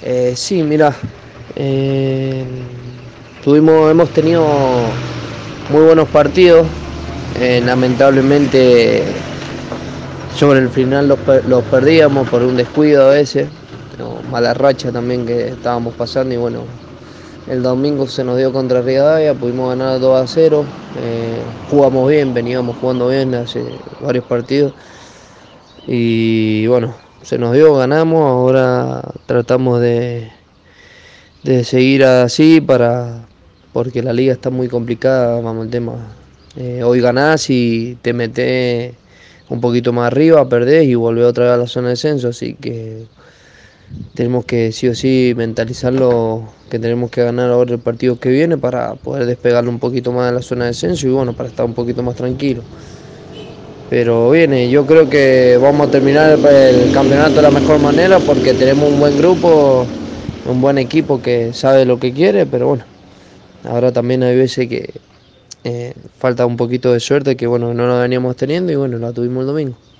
Sí, mira, eh, hemos tenido muy buenos partidos. Lamentablemente sobre el final los perdíamos por un descuido a veces, o mala racha también que estábamos pasando y bueno, el domingo se nos dio contra Rivadavia, pudimos ganar 2-0, jugamos bien, veníamos jugando bien hace varios partidos y bueno, se nos dio, ganamos, ahora tratamos de seguir así porque la liga está muy complicada, vamos al tema. Hoy ganás y te metés un poquito más arriba, perdés y volvés otra vez a la zona de descenso, así que tenemos que sí o sí mentalizarlo que tenemos que ganar ahora el partido que viene para poder despegarlo un poquito más de la zona de descenso y bueno, para estar un poquito más tranquilo. Pero viene, yo creo que vamos a terminar el campeonato de la mejor manera porque tenemos un buen grupo, un buen equipo que sabe lo que quiere, pero bueno, ahora también hay veces que falta un poquito de suerte que bueno, no la veníamos teniendo y bueno, la tuvimos el domingo.